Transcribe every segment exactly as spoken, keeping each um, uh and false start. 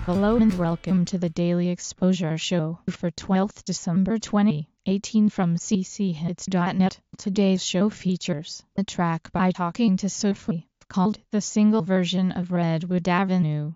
Hello and welcome to the Daily Exposure Show for twelfth December twenty eighteen from c c hits dot net. Today's show features a track by Talking to Sophie called The Single Version of Redwood Avenue.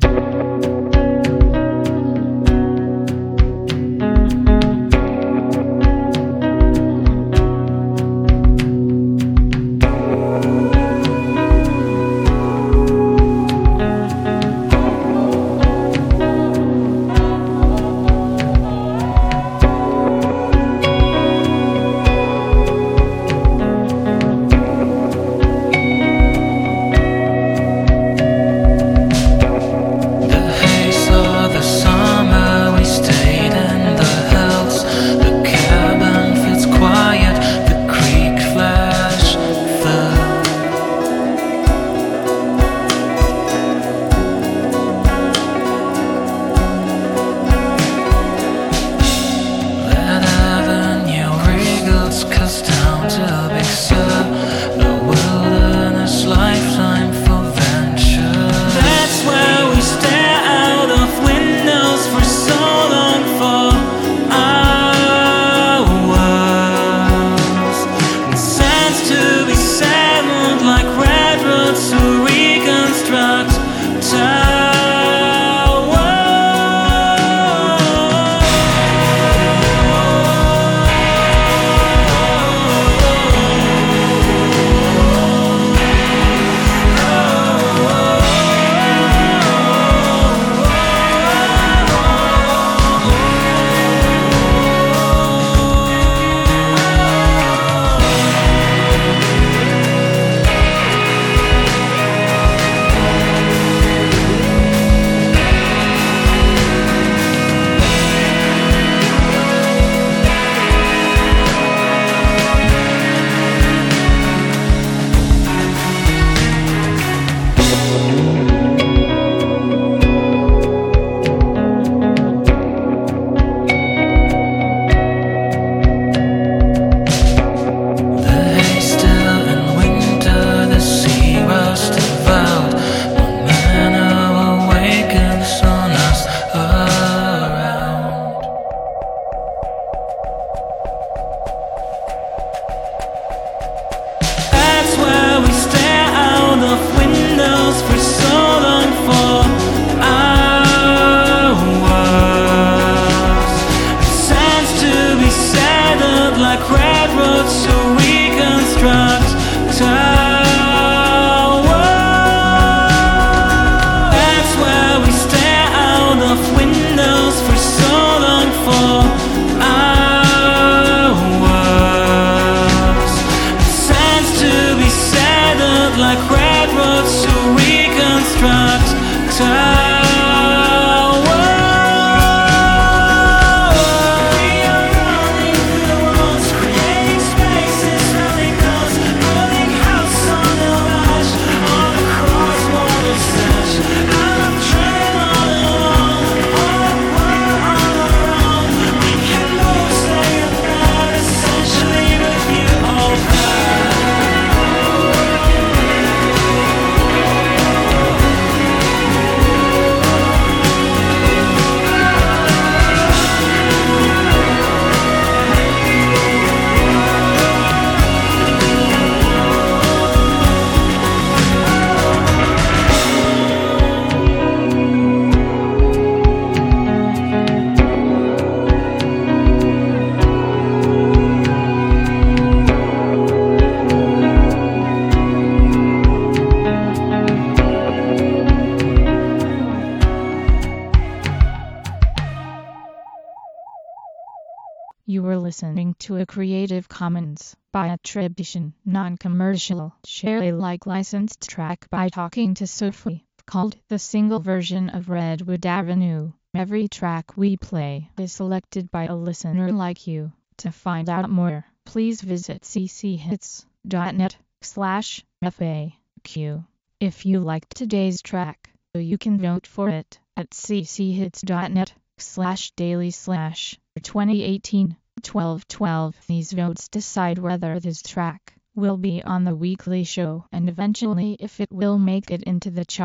You were listening to a Creative Commons by attribution, non-commercial, share Alike licensed track by Talking to Sophie, called The Single Version of Redwood Avenue. Every track we play is selected by a listener like you. To find out more, please visit c c hits dot net slash F A Q. If you liked today's track, you can vote for it at c c hits dot net slash daily slash twenty eighteen twelve twelve. These votes decide whether this track will be on the weekly show and eventually if it will make it into the chart.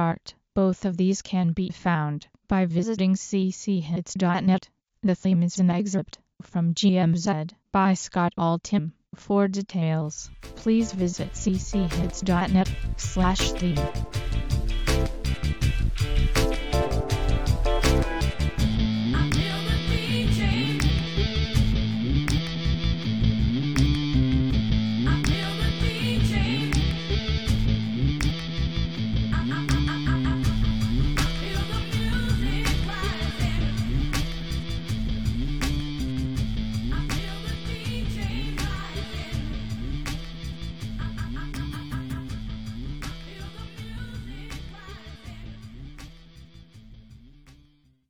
Both of these can be found by visiting c c hits dot net. The theme is an excerpt from G M Z by Scott Altham. For details, please visit c c hits dot net slash theme.